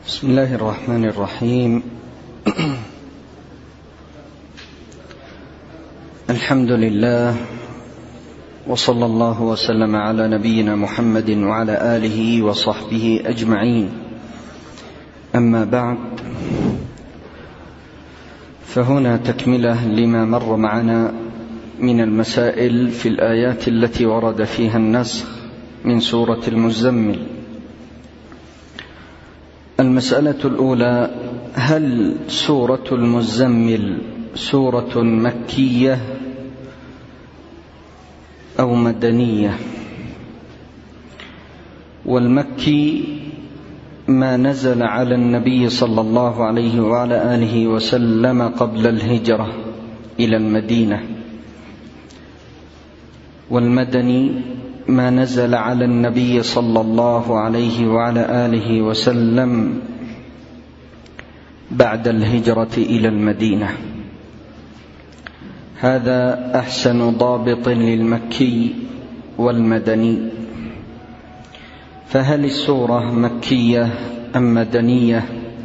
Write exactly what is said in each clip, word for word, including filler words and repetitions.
بسم الله الرحمن الرحيم. الحمد لله، وصلى الله وسلم على نبينا محمد وعلى آله وصحبه أجمعين. أما بعد، فهنا تكملة لما مر معنا من المسائل في الآيات التي ورد فيها النسخ من سورة المزمل. المسألة الأولى: هل سورة المزمل سورة مكية أو مدنية؟ والمكي ما نزل على النبي صلى الله عليه وعلى آله وسلم قبل الهجرة إلى المدينة، والمدني ما نزل على النبي صلى الله عليه وعلى آله وسلم بعد الهجرة إلى المدينة. هذا أحسن ضابط للمكي والمدني. فهل السورة مكية أم مدنية؟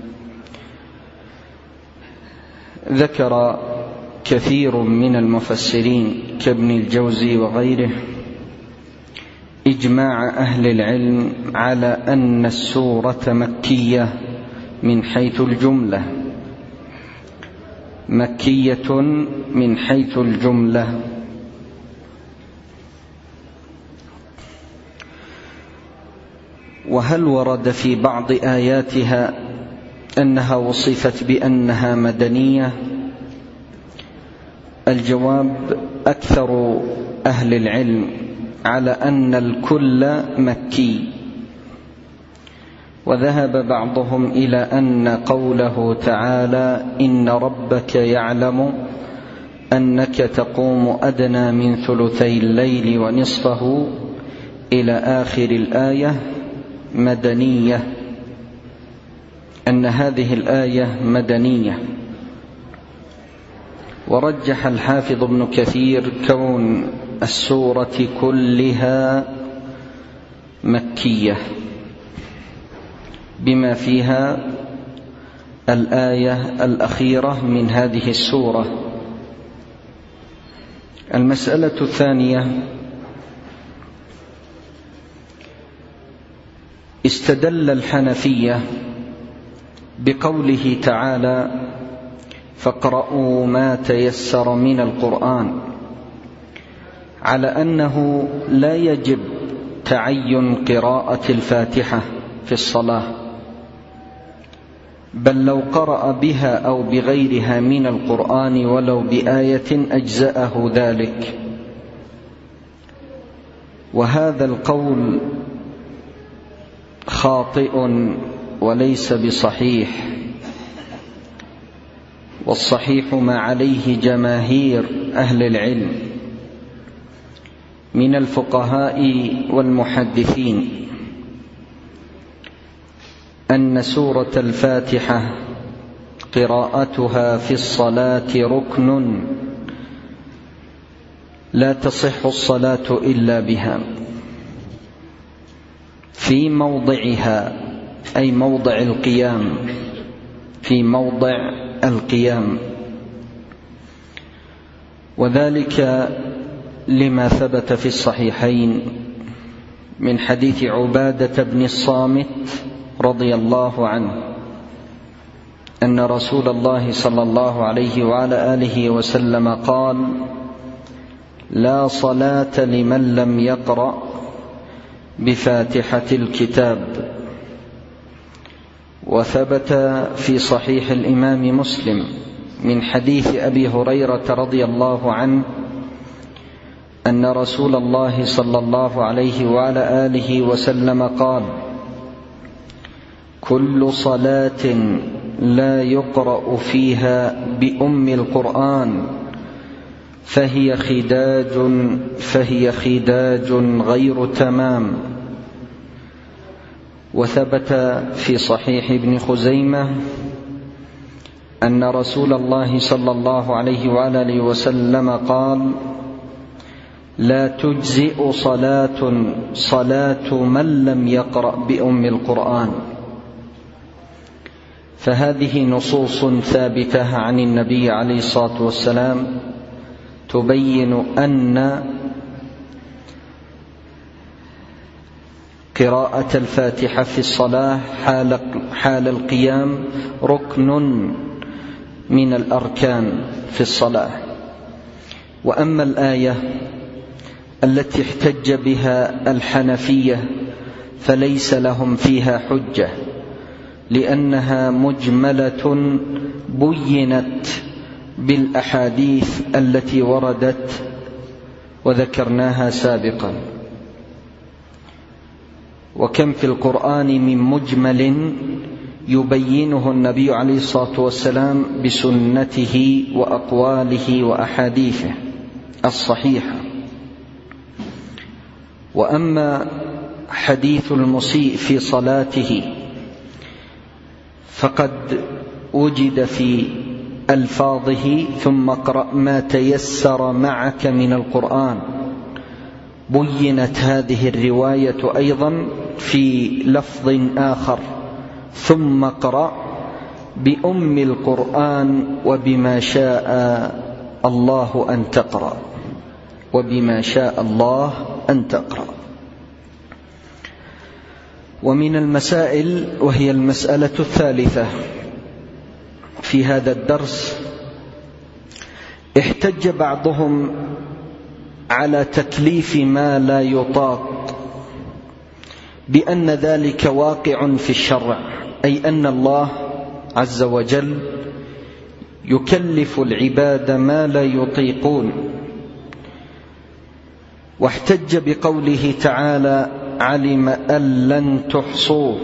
ذكر كثير من المفسرين كابن الجوزي وغيره إجماع أهل العلم على أن السورة مكية من حيث الجملة، مكية من حيث الجملة. وهل ورد في بعض آياتها أنها وصفت بأنها مدنية؟ الجواب: أكثر أهل العلم على أن الكل مكي، وذهب بعضهم إلى أن قوله تعالى: إن ربك يعلم أنك تقوم أدنى من ثلثي الليل ونصفه إلى آخر الآية مدنية، أن هذه الآية مدنية. ورجح الحافظ ابن كثير كون السورة كلها مكية بما فيها الآية الأخيرة من هذه السورة. المسألة الثانية: استدل الحنفية بقوله تعالى: فاقرؤوا ما تيسر من القرآن، على أنه لا يجب تعين قراءة الفاتحة في الصلاة، بل لو قرأ بها أو بغيرها من القرآن ولو بآية أجزأه ذلك. وهذا القول خاطئ وليس بصحيح، والصحيح ما عليه جماهير أهل العلم من الفقهاء والمحدثين، أن سورة الفاتحة قراءتها في الصلاة ركن لا تصح الصلاة إلا بها في موضعها، أي موضع القيام، في موضع القيام. وذلك لما ثبت في الصحيحين من حديث عبادة بن الصامت رضي الله عنه أن رسول الله صلى الله عليه وعلى آله وسلم قال: لا صلاة لمن لم يقرأ بفاتحة الكتاب. وثبت في صحيح الإمام مسلم من حديث أبي هريرة رضي الله عنه أن رسول الله صلى الله عليه وعلى آله وسلم قال: كل صلاة لا يقرأ فيها بأم القرآن فهي خداج فهي خداج غير تمام. وثبت في صحيح ابن خزيمة أن رسول الله صلى الله عليه وعلى آله وسلم قال: لا تجزئ صلاة صلاة من لم يقرأ بأم القرآن. فهذه نصوص ثابتة عن النبي عليه الصلاة والسلام تبين أن قراءة الفاتحة في الصلاة حال, حال القيام ركن من الأركان في الصلاة. وأما الآية التي احتج بها الحنفية فليس لهم فيها حجة، لأنها مجملة بينت بالأحاديث التي وردت وذكرناها سابقا. وكم في القرآن من مجمل يبينه النبي عليه الصلاة والسلام بسنته وأقواله وأحاديثه الصحيحة. وأما حديث المسيء في صلاته فقد وجد في ألفاظه ثم اقرأ ما تيسر معك من القرآن. بينت هذه الرواية أيضا في لفظ آخر ثم اقرأ بأم القرآن وبما شاء الله أن تقرأ وبما شاء الله أن تقرأ. ومن المسائل، وهي المسألة الثالثة في هذا الدرس، احتج بعضهم على تكليف ما لا يطاق بأن ذلك واقع في الشرع، أي أن الله عز وجل يكلف العباد ما لا يطيقون. واحتج بقوله تعالى: علم أن لن تحصوه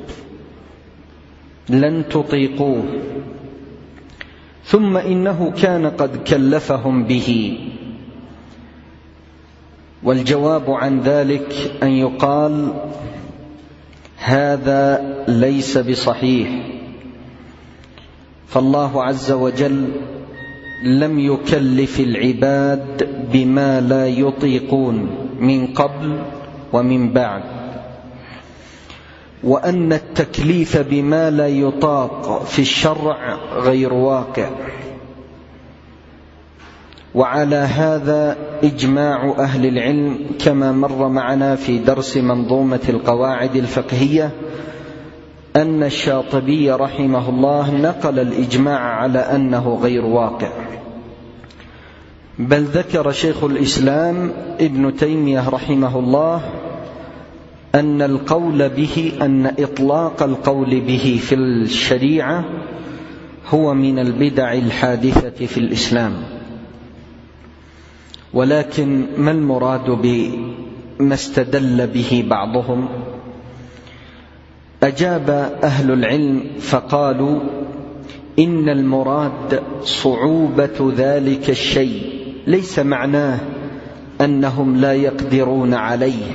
لن تطيقوه، ثم إنه كان قد كلفهم به. والجواب عن ذلك أن يقال: هذا ليس بصحيح، فالله عز وجل لم يكلف العباد بما لا يطيقون من قبل ومن بعد، وأن التكليف بما لا يطاق في الشرع غير واقع. وعلى هذا إجماع أهل العلم، كما مر معنا في درس منظومة القواعد الفقهية أن الشاطبي رحمه الله نقل الإجماع على أنه غير واقع. بل ذكر شيخ الإسلام ابن تيمية رحمه الله أن القول به أن إطلاق القول به في الشريعة هو من البدع الحادثة في الإسلام. ولكن ما المراد بما استدل به بعضهم؟ أجاب أهل العلم فقالوا: إن المراد صعوبة ذلك الشيء، ليس معناه أنهم لا يقدرون عليه،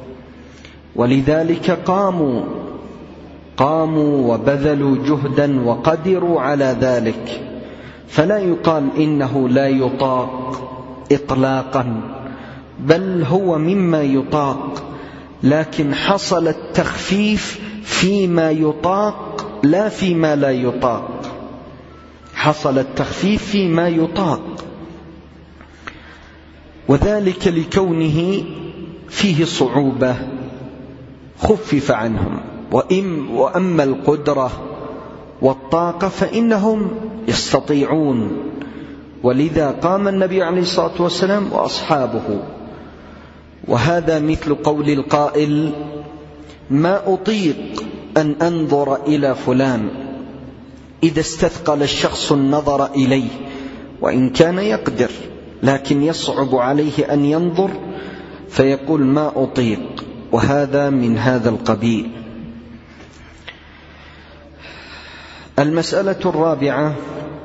ولذلك قاموا قاموا وبذلوا جهدا وقدروا على ذلك، فلا يقال إنه لا يطاق إطلاقا، بل هو مما يطاق، لكن حصل التخفيف فيما يطاق لا فيما لا يطاق. حصل التخفيف فيما يطاق، وذلك لكونه فيه صعوبة خفف عنهم. وأما القدرة والطاقة فإنهم يستطيعون، ولذا قام النبي عليه الصلاة والسلام وأصحابه. وهذا مثل قول القائل: ما أطيق أن أنظر إلى فلان، إذا استثقل الشخص النظر إليه، وإن كان يقدر لكن يصعب عليه أن ينظر فيقول ما أطيق، وهذا من هذا القبيل. المسألة الرابعة: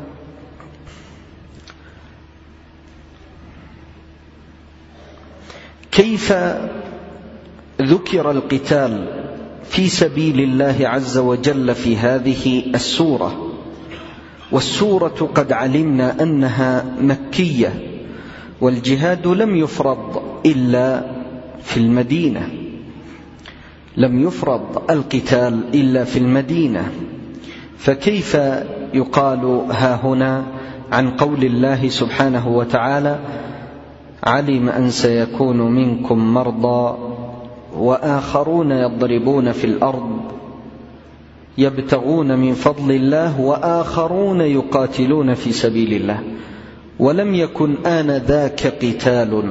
كيف ذكر القتال في سبيل الله عز وجل في هذه السورة؟ والسورة قد علمنا أنها مكية، والجهاد لم يفرض إلا في المدينة، لم يفرض القتال إلا في المدينة، فكيف يقال ها هنا عن قول الله سبحانه وتعالى: علم أن سيكون منكم مرضى وآخرون يضربون في الأرض يبتغون من فضل الله وآخرون يقاتلون في سبيل الله ولم يكن آنذاك قتال؟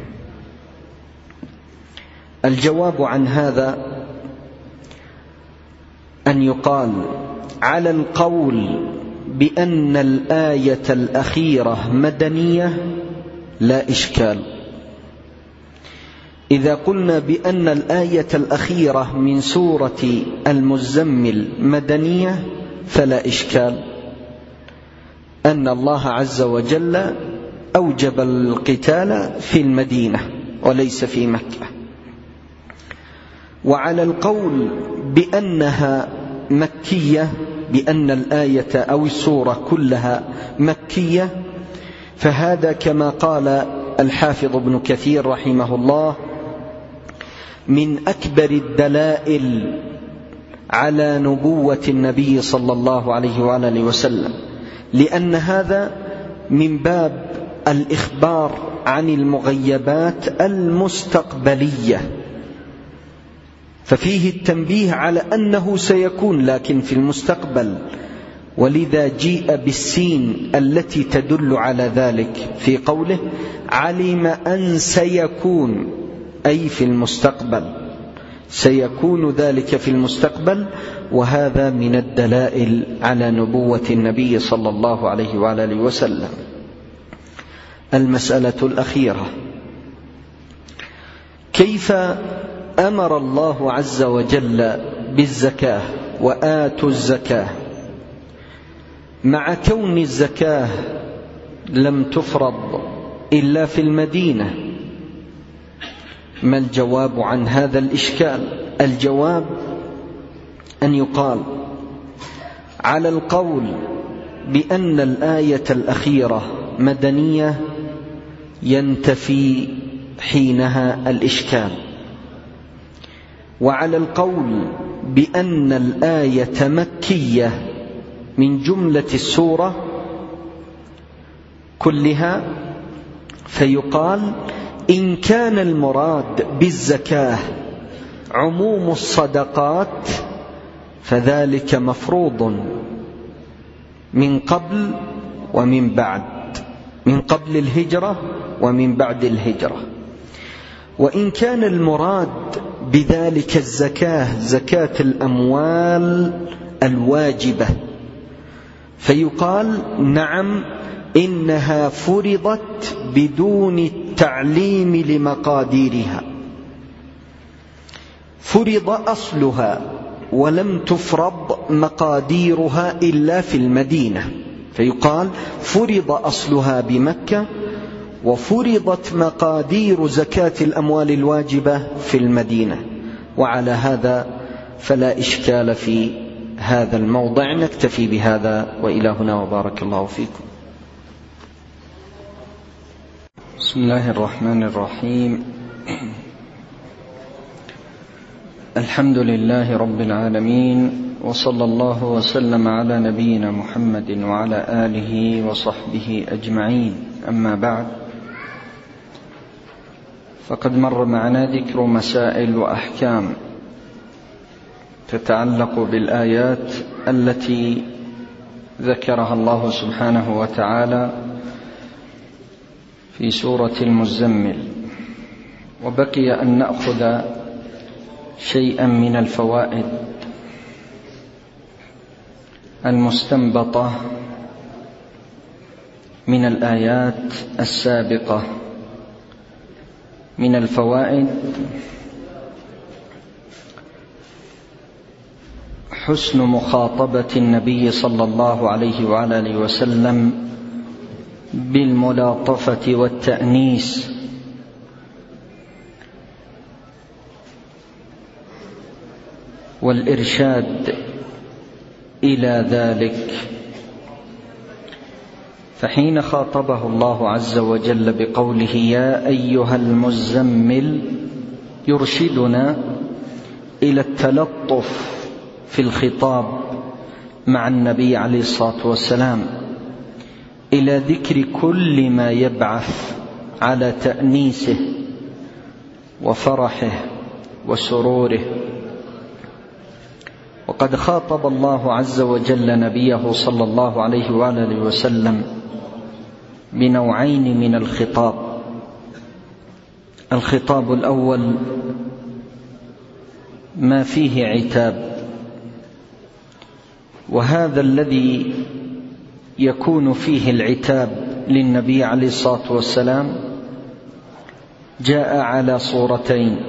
الجواب عن هذا أن يقال على القول بأن الآية الأخيرة مدنية لا إشكال. إذا قلنا بأن الآية الأخيرة من سورة المزمل مدنية فلا إشكال، أن الله عز وجل أوجب القتال في المدينة وليس في مكة. وعلى القول بأنها مكية، بأن الآية أو السورة كلها مكية، فهذا كما قال الحافظ ابن كثير رحمه الله من أكبر الدلائل على نبوة النبي صلى الله عليه وآله وسلم، لأن هذا من باب الإخبار عن المغيبات المستقبلية، ففيه التنبيه على أنه سيكون لكن في المستقبل، ولذا جيء بالسين التي تدل على ذلك في قوله علم أن سيكون، أي في المستقبل، سيكون ذلك في المستقبل. وهذا من الدلائل على نبوة النبي صلى الله عليه وآله وسلم. المسألة الأخيرة: كيف أمر الله عز وجل بالزكاة وآتوا الزكاة مع كون الزكاة لم تفرض إلا في المدينة؟ ما الجواب عن هذا الإشكال؟ الجواب أن يقال على القول بأن الآية الأخيرة مدنية ينتفي حينها الإشكال، وعلى القول بأن الآية مكية من جملة السورة كلها فيقال إن كان المراد بالزكاة عموم الصدقات فذلك مفروض من قبل ومن بعد، من قبل الهجرة ومن بعد الهجرة. وإن كان المراد بذلك الزكاة زكاة الأموال الواجبة فيقال نعم إنها فرضت بدون التعليم لمقاديرها، فرض أصلها ولم تفرض مقاديرها إلا في المدينة، فيقال فرض أصلها بمكة وفرضت مقادير زكاة الأموال الواجبة في المدينة. وعلى هذا فلا إشكال في هذا الموضع. نكتفي بهذا وإلى هنا وبارك الله فيكم. بسم الله الرحمن الرحيم. الحمد لله رب العالمين، وصلى الله وسلم على نبينا محمد وعلى آله وصحبه أجمعين. أما بعد، فقد مر معنا ذكر مسائل وأحكام تتعلق بالآيات التي ذكرها الله سبحانه وتعالى في سورة المزمل، وبقي أن نأخذ شيئا من الفوائد المستنبطة من الآيات السابقة. من الفوائد حسن مخاطبة النبي صلى الله عليه وآله وسلم بالملاطفة والتأنيس، والإرشاد إلى ذلك. فحين خاطبه الله عز وجل بقوله يا أيها المزمل يرشدنا إلى التلطف في الخطاب مع النبي عليه الصلاة والسلام إلى ذكر كل ما يبعث على تأنيسه وفرحه وسروره. وقد خاطب الله عز وجل نبيه صلى الله عليه وآله وسلم بنوعين من الخطاب. الخطاب الأول ما فيه عتاب، وهذا الذي يكون فيه العتاب للنبي عليه الصلاة والسلام جاء على صورتين: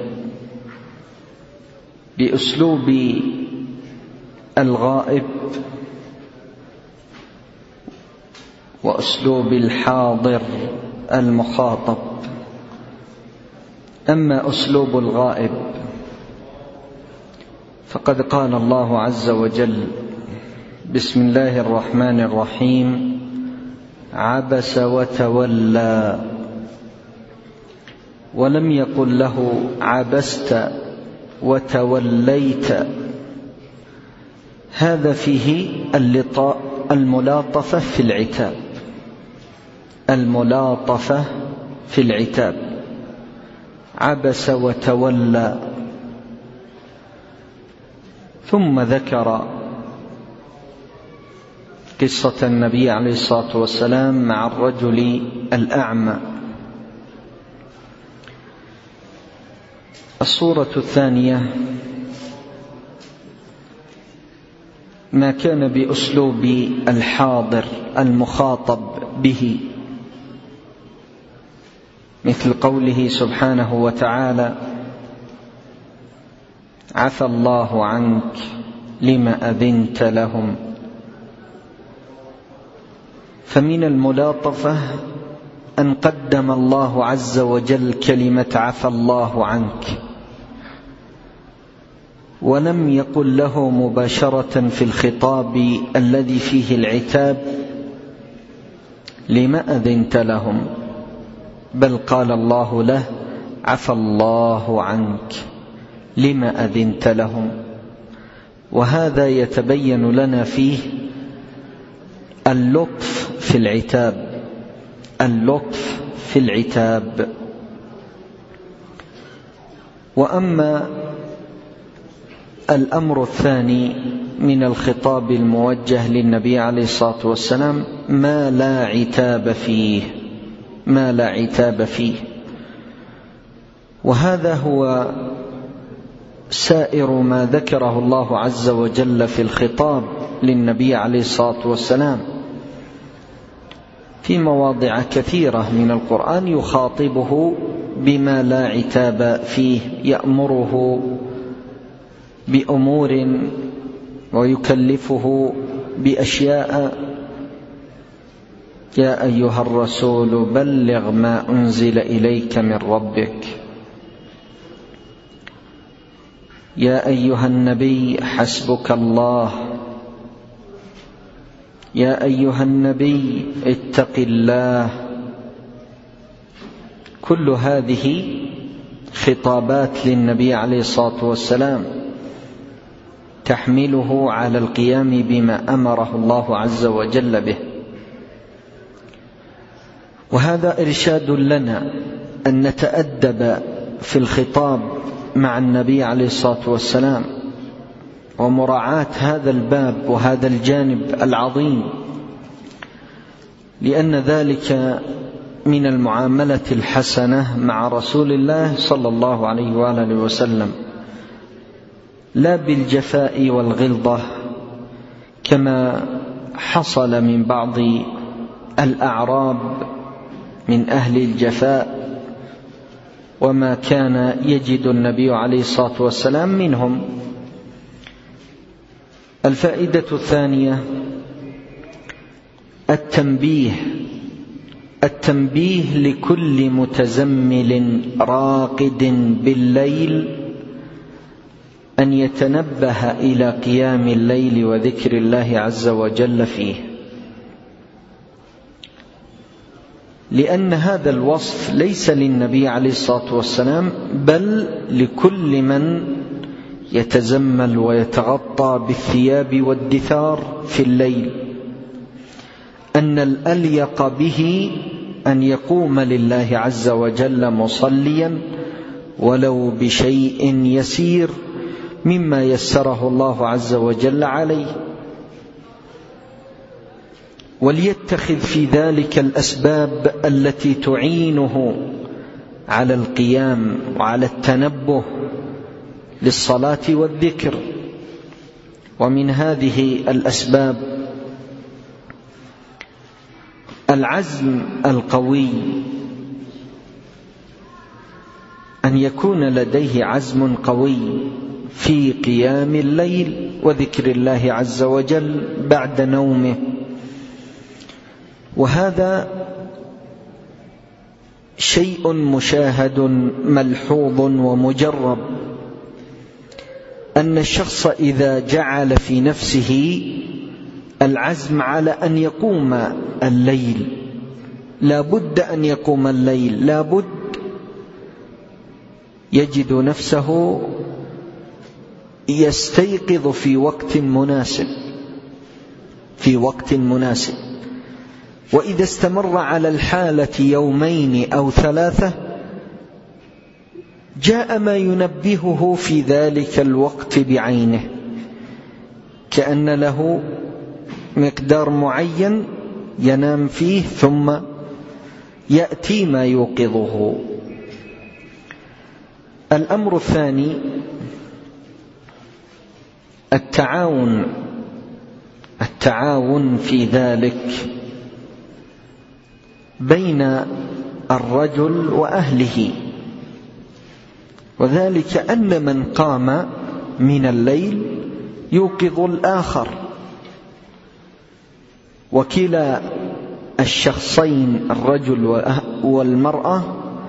بأسلوب الغائب وأسلوب الحاضر المخاطب. أما أسلوب الغائب فقد قال الله عز وجل: بسم الله الرحمن الرحيم: عبس وتولى، ولم يقل له عبست وتوليت. هذا فيه الملاطفة في العتاب، الملاطفة في العتاب، عبس وتولى. ثم ذكر قصة النبي عليه الصلاة والسلام مع الرجل الأعمى. الصورة الثانية ما كان بأسلوب الحاضر المخاطب به، مثل قوله سبحانه وتعالى: عفى الله عنك لما أذنت لهم. فمن الملاطفة أن قدم الله عز وجل كلمة عفى الله عنك، ولم يقل له مباشرة في الخطاب الذي فيه العتاب: لما أذنت لهم، بل قال الله له: عفى الله عنك لما أذنت لهم. وهذا يتبين لنا فيه اللطف في العتاب، اللطف في العتاب. وأما الأمر الثاني من الخطاب الموجه للنبي عليه الصلاة والسلام ما لا عتاب فيه، ما لا عتاب فيه. وهذا هو سائر ما ذكره الله عز وجل في الخطاب للنبي عليه الصلاة والسلام في مواضع كثيرة من القرآن، يخاطبه بما لا عتاب فيه، يأمره بأمور ويكلفه بأشياء: يا أيها الرسول بلغ ما أنزل إليك من ربك، يا أيها النبي حسبك الله، يا أيها النبي اتق الله. كل هذه خطابات للنبي عليه الصلاة والسلام تحمله على القيام بما أمره الله عز وجل به. وهذا إرشاد لنا أن نتأدب في الخطاب مع النبي عليه الصلاة والسلام، ومراعاة هذا الباب وهذا الجانب العظيم، لأن ذلك من المعاملة الحسنة مع رسول الله صلى الله عليه وآله وسلم، لا بالجفاء والغلظة كما حصل من بعض الأعراب من أهل الجفاء، وما كان يجد النبي عليه الصلاة والسلام منهم. الفائدة الثانية التنبيه، التنبيه لكل متزمل راقد بالليل أن يتنبه إلى قيام الليل وذكر الله عز وجل فيه، لأن هذا الوصف ليس للنبي عليه الصلاة والسلام بل لكل من يتزمل ويتغطى بالثياب والدثار في الليل، أن الأليق به أن يقوم لله عز وجل مصليا ولو بشيء يسير مما يسره الله عز وجل عليه، وليتخذ في ذلك الأسباب التي تعينه على القيام وعلى التنبه للصلاة والذكر. ومن هذه الأسباب العزم القوي، أن يكون لديه عزم قوي في قيام الليل وذكر الله عز وجل بعد نومه. وهذا شيء مشاهد ملحوظ ومجرب، أن الشخص إذا جعل في نفسه العزم على أن يقوم الليل، لا بد أن يقوم الليل، لا بد، يجد نفسه يستيقظ في وقت مناسب في وقت مناسب وإذا استمر على الحالة يومين أو ثلاثة جاء ما ينبهه في ذلك الوقت بعينه، كأن له مقدار معين ينام فيه ثم يأتي ما يوقظه. الأمر الثاني التعاون التعاون في ذلك بين الرجل وأهله، وذلك أن من قام من الليل يوقظ الآخر، وكلا الشخصين الرجل والمرأة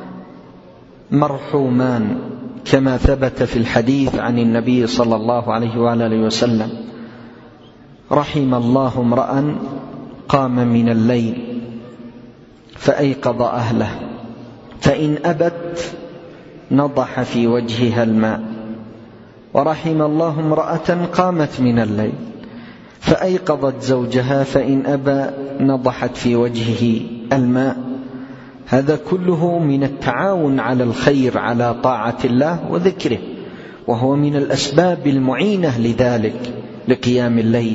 مرحومان، كما ثبت في الحديث عن النبي صلى الله عليه وآله وسلم: رحم الله امرأ قام من الليل فأيقظ أهله فإن أبت نضح في وجهها الماء، ورحم الله امرأة قامت من الليل فأيقظت زوجها فإن أبى نضحت في وجهه الماء. هذا كله من التعاون على الخير، على طاعة الله وذكره، وهو من الأسباب المعينة لذلك، لقيام الليل.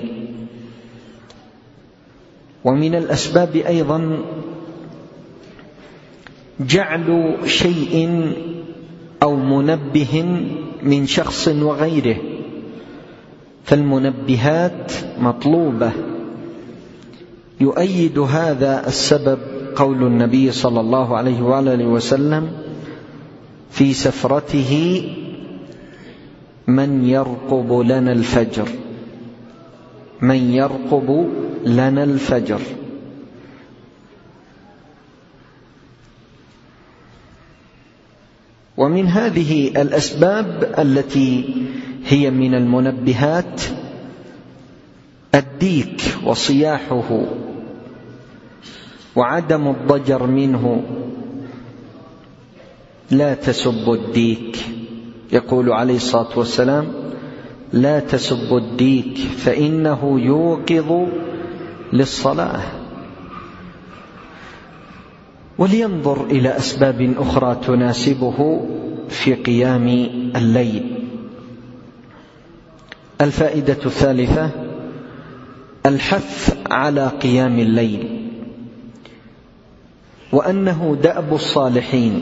ومن الأسباب أيضا جعل شيء أو منبه من شخص وغيره، فالمنبهات مطلوبة. يؤيد هذا السبب قول النبي صلى الله عليه وآله وسلم في سفرته: من يرقب لنا الفجر من يرقب لنا الفجر. ومن هذه الأسباب التي هي من المنبهات الديك وصياحه وعدم الضجر منه. لا تسبوا الديك، يقول عليه الصلاة والسلام: لا تسبوا الديك فإنه يوقظ للصلاة. ولينظر إلى أسباب أخرى تناسبه في قيام الليل. الفائدة الثالثة الحث على قيام الليل، وأنه دأب الصالحين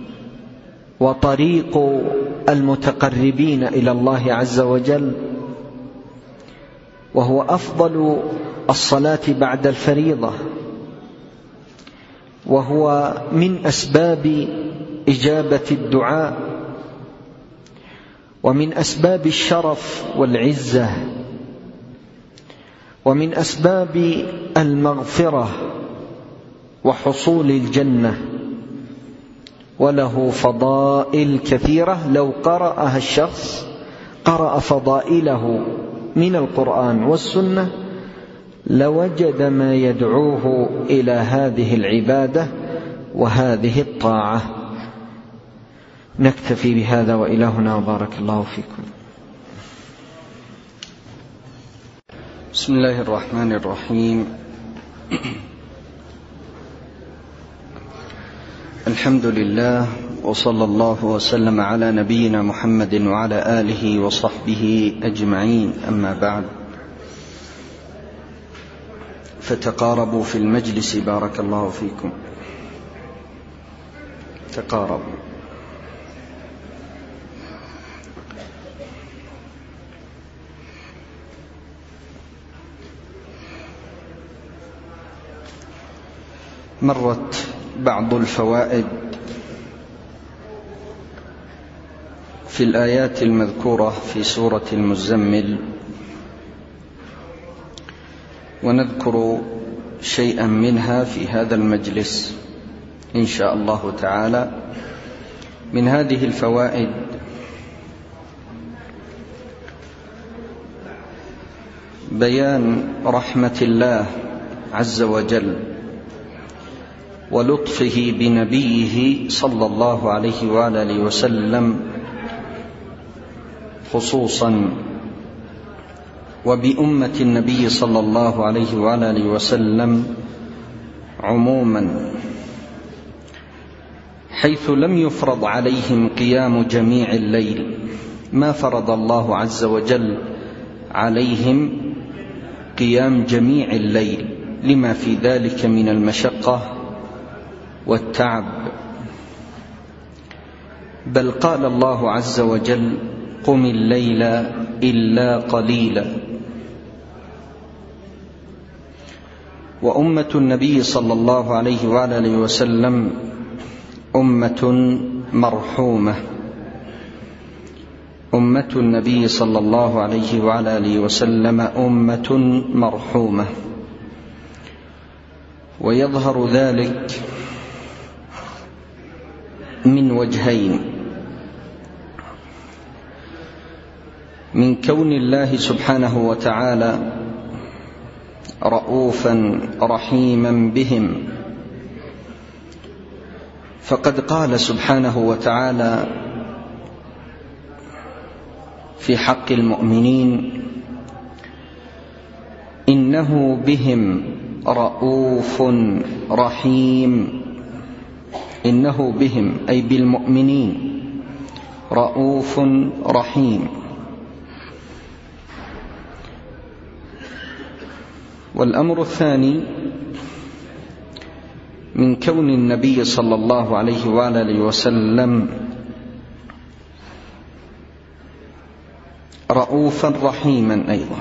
وطريق المتقربين إلى الله عز وجل، وهو أفضل الصلاة بعد الفريضة، وهو من أسباب إجابة الدعاء، ومن أسباب الشرف والعزة، ومن أسباب المغفرة وحصول الجنة، وله فضائل كثيرة. لو قرأها الشخص قرأ فضائله من القرآن والسنة لوجد ما يدعوه إلى هذه العبادة وهذه الطاعة. نكتفي بهذا وإلهنا، وبارك الله فيكم. بسم الله الرحمن الرحيم. الحمد لله، وصلى الله وسلم على نبينا محمد وعلى آله وصحبه أجمعين، أما بعد، فتقاربوا في المجلس بارك الله فيكم. تقاربوا. مرت بعض الفوائد في الآيات المذكورة في سورة المزمل، ونذكر شيئا منها في هذا المجلس إن شاء الله تعالى. من هذه الفوائد بيان رحمة الله عز وجل ولطفه بنبيه صلى الله عليه وآله وسلم خصوصا، وبأمة النبي صلى الله عليه وآله وسلم عموما، حيث لم يفرض عليهم قيام جميع الليل، ما فرض الله عز وجل عليهم قيام جميع الليل لما في ذلك من المشقة والتعب، بل قال الله عز وجل: قم الليل إلا قليلا. وأمة النبي صلى الله عليه وآله وسلم أمة مرحومة، أمة النبي صلى الله عليه وآله وسلم أمة مرحومة، ويظهر ذلك من وجهين: من كون الله سبحانه وتعالى رؤوفا رحيما بهم، فقد قال سبحانه وتعالى في حق المؤمنين: إنه بهم رؤوف رحيم. إنه بهم أي بالمؤمنين رؤوف رحيم. والأمر الثاني: من كون النبي صلى الله عليه وآله وسلم رؤوفا رحيما أيضا،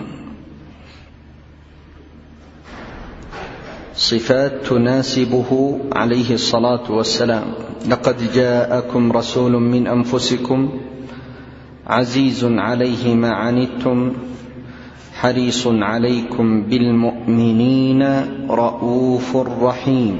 صفات تناسبه عليه الصلاة والسلام: لقد جاءكم رسول من أنفسكم عزيز عليه ما عنتم حريص عليكم بالمؤمنين رؤوف رحيم.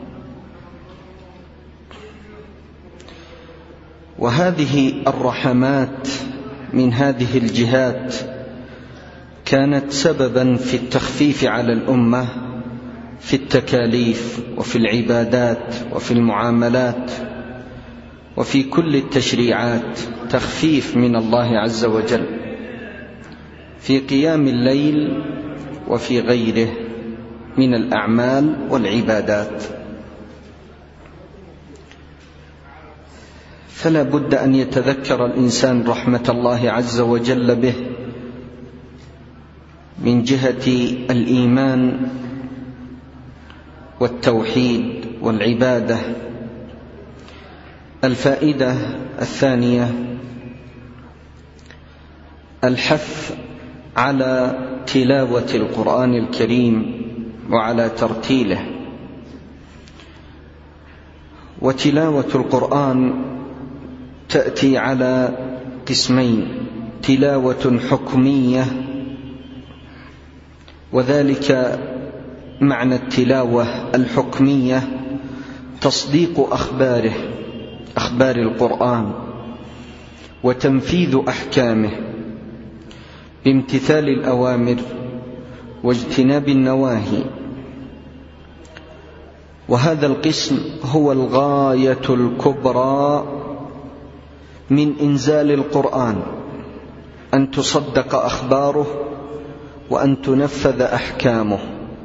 وهذه الرحمات من هذه الجهات كانت سببا في التخفيف على الأمة في التكاليف وفي العبادات وفي المعاملات وفي كل التشريعات، تخفيف من الله عز وجل في قيام الليل وفي غيره من الأعمال والعبادات. فلا بد أن يتذكر الإنسان رحمة الله عز وجل به من جهة الإيمان والتوحيد والعبادة. الفائدة الثانية: الحث على تلاوة القرآن الكريم وعلى ترتيله. وتلاوة القرآن تأتي على قسمين: تلاوة حكمية، وذلك معنى التلاوة الحكمية تصديق أخباره أخبار القرآن وتنفيذ أحكامه بامتثال الأوامر واجتناب النواهي. وهذا القسم هو الغاية الكبرى من إنزال القرآن، أن تصدق أخباره وأن تنفذ أحكامه،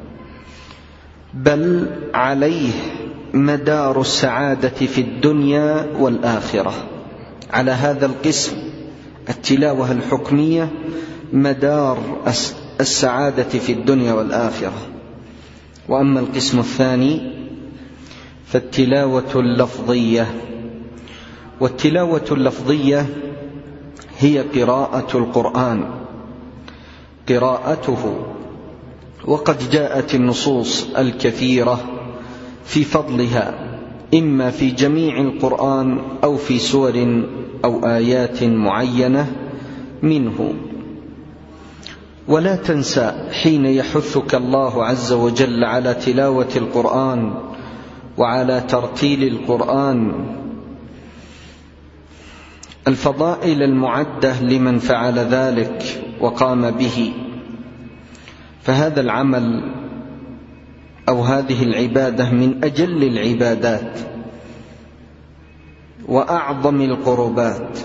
بل عليه مدار السعادة في الدنيا والآخرة. على هذا القسم التلاوة الحكمية مدار السعادة في الدنيا والآخرة. وأما القسم الثاني فالتلاوة اللفظية، والتلاوة اللفظية هي قراءة القرآن، قراءته، وقد جاءت النصوص الكثيرة في فضلها، إما في جميع القرآن أو في سور أو آيات معينة منه. ولا تنسى حين يحثك الله عز وجل على تلاوة القرآن وعلى ترتيل القرآن الفضائل المعدة لمن فعل ذلك وقام به. فهذا العمل أو هذه العبادة من أجل العبادات وأعظم القربات،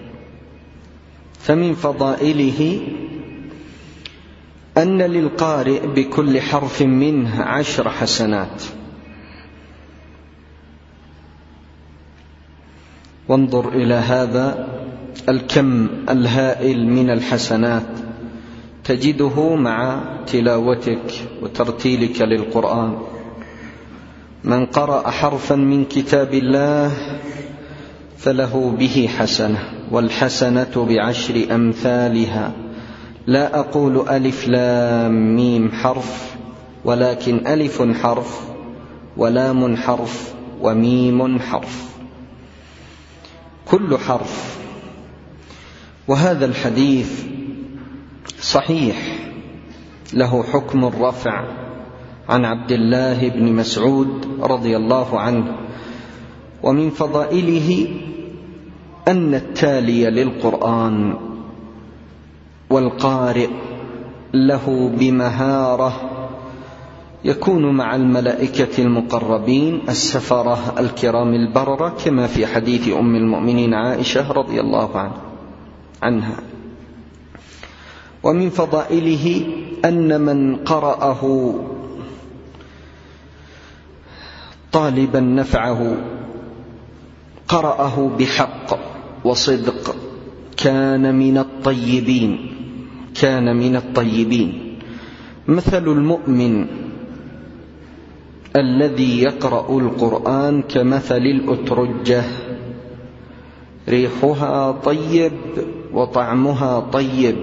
فمن فضائله أن للقارئ بكل حرف منه عشر حسنات. وانظر إلى هذا الكم الهائل من الحسنات تجده مع تلاوتك وترتيلك للقرآن. من قرأ حرفا من كتاب الله فله به حسنة، والحسنة بعشر أمثالها. لا أقول ألف لام ميم حرف، ولكن ألف حرف ولام حرف وميم حرف، كل حرف. وهذا الحديث صحيح، له حكم الرفع عن عبد الله بن مسعود رضي الله عنه. ومن فضائله أن التالي للقرآن والقارئ له بمهارة يكون مع الملائكة المقربين السفرة الكرام البررة، كما في حديث أم المؤمنين عائشة رضي الله عنها. ومن فضائله أن من قرأه طالبا نفعه، قرأه بحق وصدق، كان من الطيبين، كان من الطيبين. مثل المؤمن الذي يقرأ القرآن كمثل الأترجة، ريحها طيب وطعمها طيب،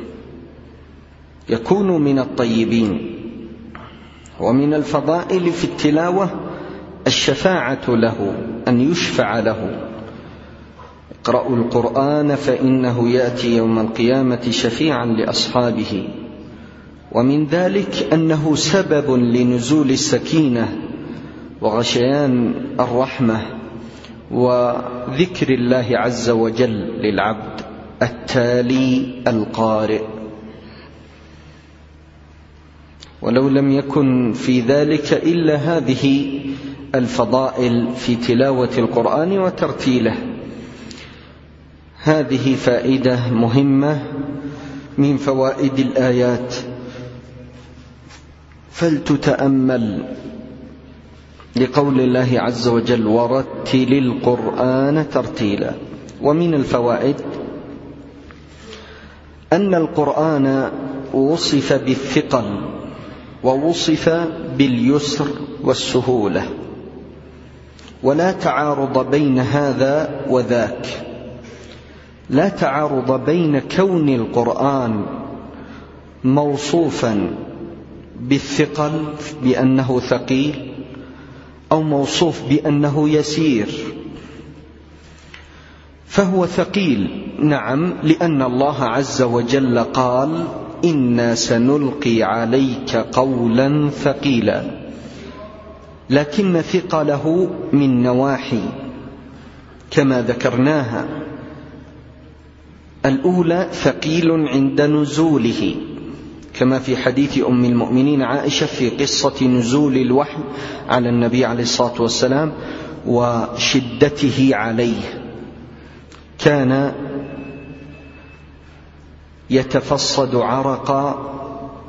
يكون من الطيبين. ومن الفضائل في التلاوة الشفاعة له، أن يشفع له. اقرأوا القرآن فإنه يأتي يوم القيامة شفيعا لأصحابه. ومن ذلك أنه سبب لنزول السكينة وغشيان الرحمة وذكر الله عز وجل للعبد التالي القارئ. ولو لم يكن في ذلك إلا هذه الفضائل في تلاوة القرآن وترتيله. هذه فائدة مهمة من فوائد الآيات، فلتتأمل لقول الله عز وجل ورتل القرآن ترتيلا. ومن الفوائد أن القرآن وصف بالثقل ووصف باليسر والسهولة، ولا تعارض بين هذا وذاك، لا تعارض بين كون القرآن موصوفا بالثقل بأنه ثقيل أو موصوف بأنه يسير. فهو ثقيل نعم، لأن الله عز وجل قال إنا سنلقي عليك قولا ثقيلا، لكن ثقله من نواحي كما ذكرناها. الأولى ثقيل عند نزوله، كما في حديث أم المؤمنين عائشة في قصة نزول الوحي على النبي عليه الصلاة والسلام وشدته عليه، كان يتفصد عرقا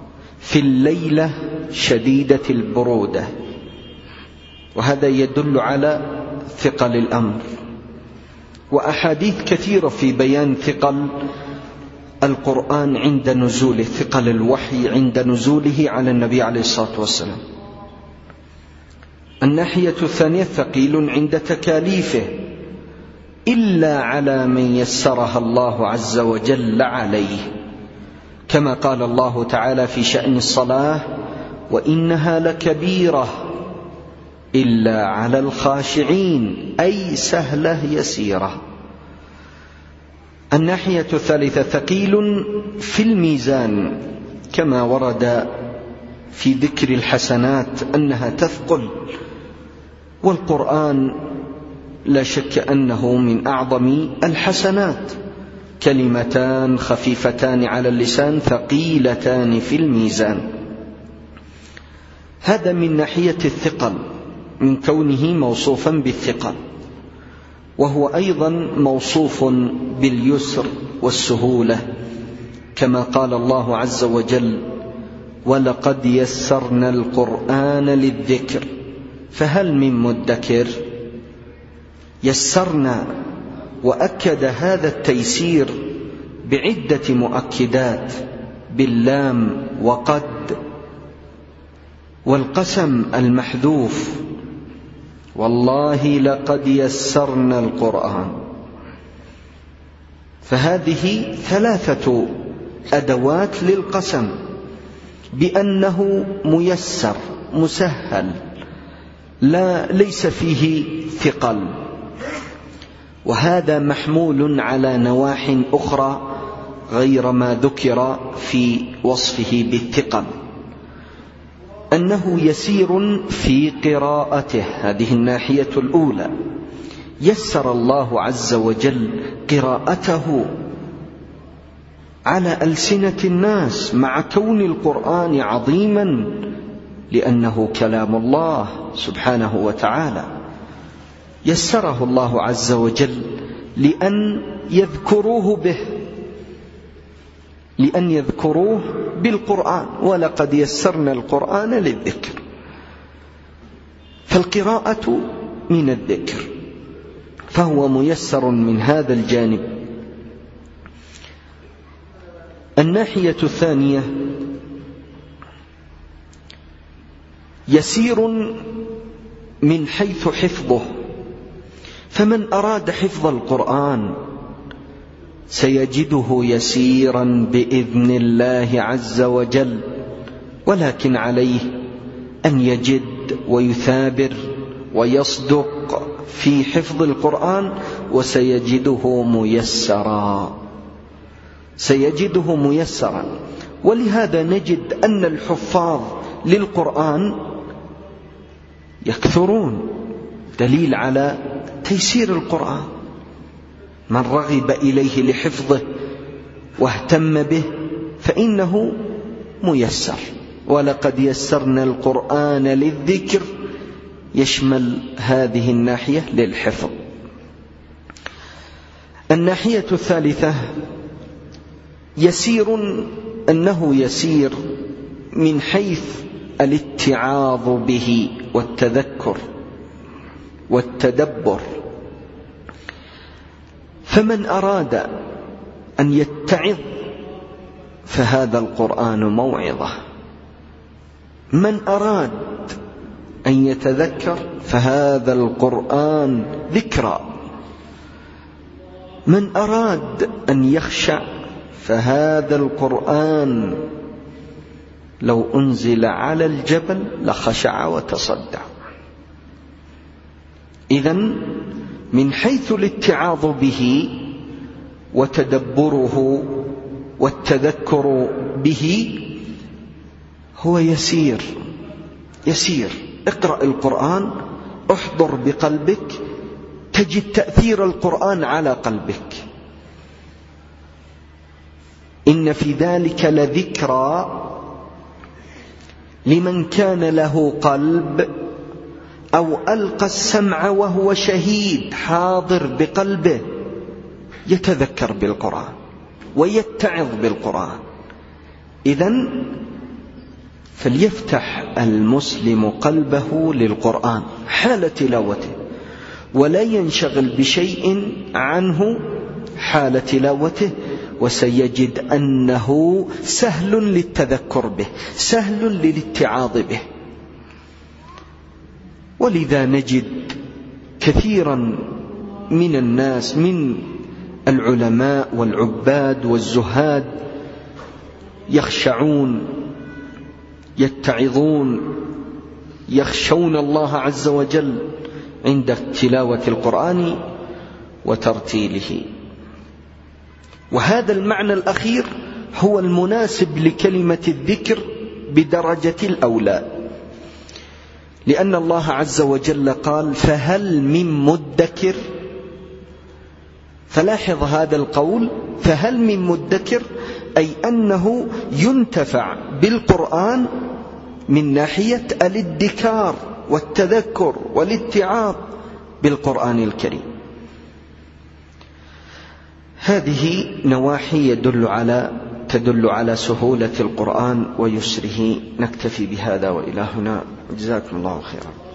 في الليلة شديدة البرودة، وهذا يدل على ثقل الأمر، وأحاديث كثيرة في بيان ثقل القرآن عند نزوله، ثقل الوحي عند نزوله على النبي عليه الصلاة والسلام. الناحية الثانية ثقيل عند تكاليفه، إلا على من يسرها الله عز وجل عليه، كما قال الله تعالى في شأن الصلاة: وإنها لكبيرة إلا على الخاشعين، أي سهلة يسيرة. الناحية الثالثة ثقيل في الميزان، كما ورد في ذكر الحسنات أنها تثقل، والقرآن لا شك أنه من أعظم الحسنات، كلمتان خفيفتان على اللسان ثقيلتان في الميزان. هذا من ناحية الثقل، من كونه موصوفا بالثقل، وهو أيضا موصوف باليسر والسهولة، كما قال الله عز وجل: ولقد يسرنا القرآن للذكر فهل من مدكر. يسرنا، وأكد هذا التيسير بعدة مؤكدات، باللام وقد والقسم المحذوف: والله لقد يسرنا القرآن. فهذه ثلاثة أدوات للقسم بأنه ميسر مسهل، لا ليس فيه ثقل، وهذا محمول على نواح أخرى غير ما ذكر في وصفه بالثقل، أنه يسير في قراءته. هذه الناحية الأولى، يسر الله عز وجل قراءته على ألسنة الناس، مع كون القرآن عظيما، لأنه كلام الله سبحانه وتعالى. يسره الله عز وجل لأن يذكروه به، لأن يذكروه بالقرآن، ولقد يسرنا القرآن للذكر. فالقراءة من الذكر، فهو ميسر من هذا الجانب. الناحية الثانية يسير من حيث حفظه، فمن أراد حفظ القرآن سيجده يسيرا بإذن الله عز وجل، ولكن عليه أن يجد ويثابر ويصدق في حفظ القرآن، وسيجده ميسرا، سيجده ميسرا. ولهذا نجد أن الحفاظ للقرآن يكثرون، دليل على تيسير القرآن. من رغب إليه لحفظه واهتم به فإنه ميسر. ولقد يسرنا القرآن للذكر يشمل هذه الناحية للحفظ. الناحية الثالثة يسير، أنه يسير من حيث الاتعاظ به والتذكر والتدبر. فمن أراد أن يتعظ فهذا القرآن موعظة، من أراد أن يتذكر فهذا القرآن ذكرى، من أراد أن يخشع فهذا القرآن لو أنزل على الجبل لخشع وتصدع. إذن من حيث الاتعاظ به وتدبره والتذكر به هو يسير يسير. اقرأ القرآن، احضر بقلبك، تجد تأثير القرآن على قلبك. إن في ذلك لذكرى لمن كان له قلب أو ألقى السمع وهو شهيد، حاضر بقلبه، يتذكر بالقرآن ويتعظ بالقرآن. إذن فليفتح المسلم قلبه للقرآن حال تلاوته، ولا ينشغل بشيء عنه حال تلاوته، وسيجد أنه سهل للتذكر به، سهل للاتعاظ به. ولذا نجد كثيرا من الناس من العلماء والعباد والزهاد يخشعون، يتعظون، يخشون الله عز وجل عند تلاوة القرآن وترتيله. وهذا المعنى الأخير هو المناسب لكلمة الذكر بدرجة الأولى، لأن الله عز وجل قال فهل من مدكر. فلاحظ هذا القول فهل من مدكر، أي أنه ينتفع بالقرآن من ناحية الادكار والتذكر والاتعاظ بالقرآن الكريم. هذه نواحي يدل على تدل على سهولة القرآن ويسره. نكتفي بهذا وإلى هنا، جزاكم الله خيرا.